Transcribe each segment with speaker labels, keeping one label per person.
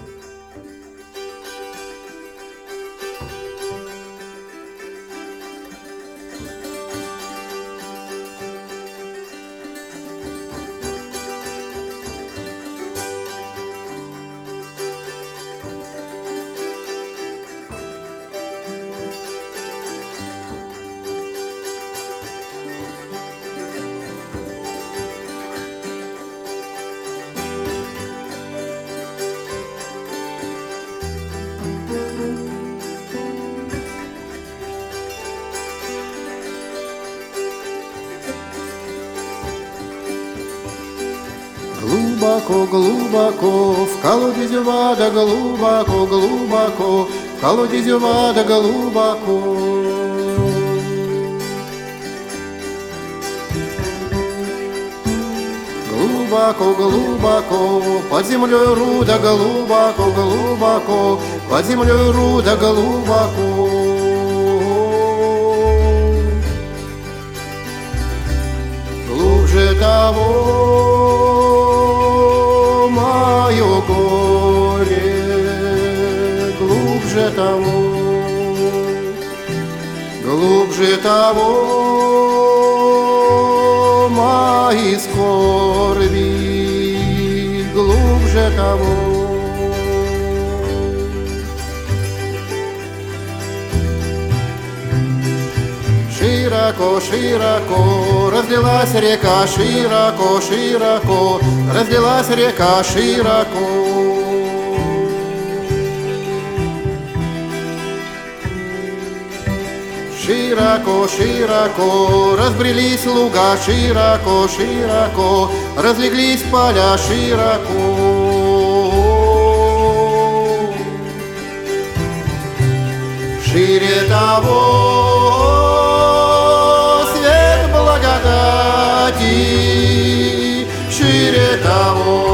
Speaker 1: Глубоко, глубоко, в колодезь вода, глубоко, глубоко, в колодезь вода, глубоко. Глубоко, глубоко, под землей руда, глубоко, глубоко, под землей руда, глубоко. Глубже того горе, глубже того мои скорби, глубже того. Широко, широко разлилась река, широко, широко разлилась река, широко. Широко, широко разбрелись луга, широко, широко разлеглись поля, широко. Шире того свет благодати, шире того.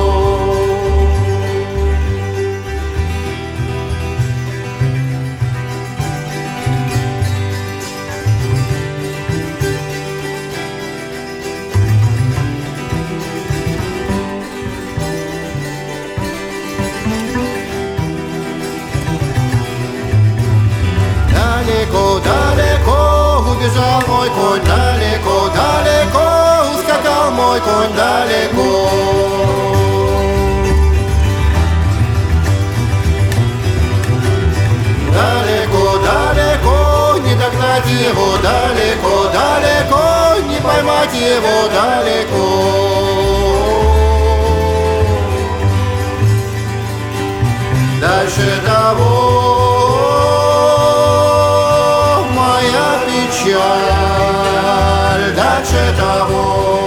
Speaker 1: Далеко, далеко убежал мой конь, далеко, далеко ускакал мой конь, далеко. Далеко, далеко не догнать его, далеко, далеко не поймать его, далеко. Дальше того печаль, дальше того,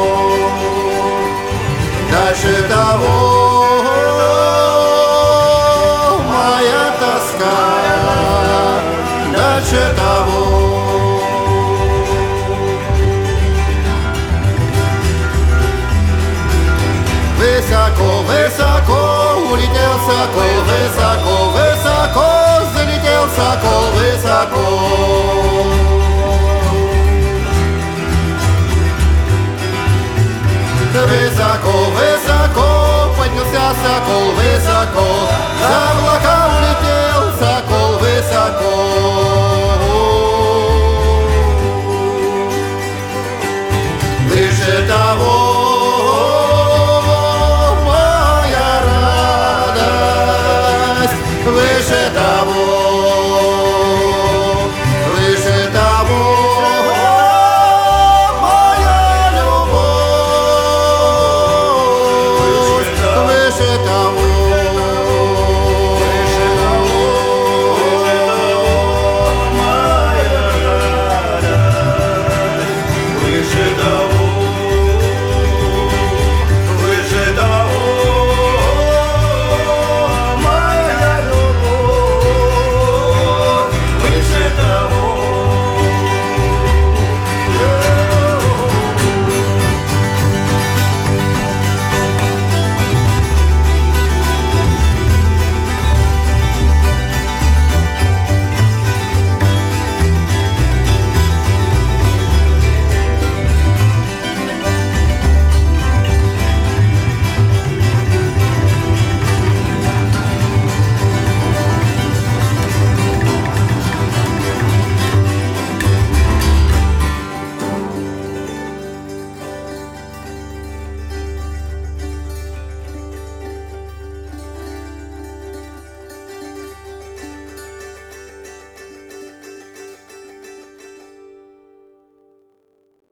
Speaker 1: дальше того моя тоска, дальше того. Высоко, высоко улетел сокол, высоко, высоко залетел сокол, высоко. Высоко, высоко поднялся сокол, высоко.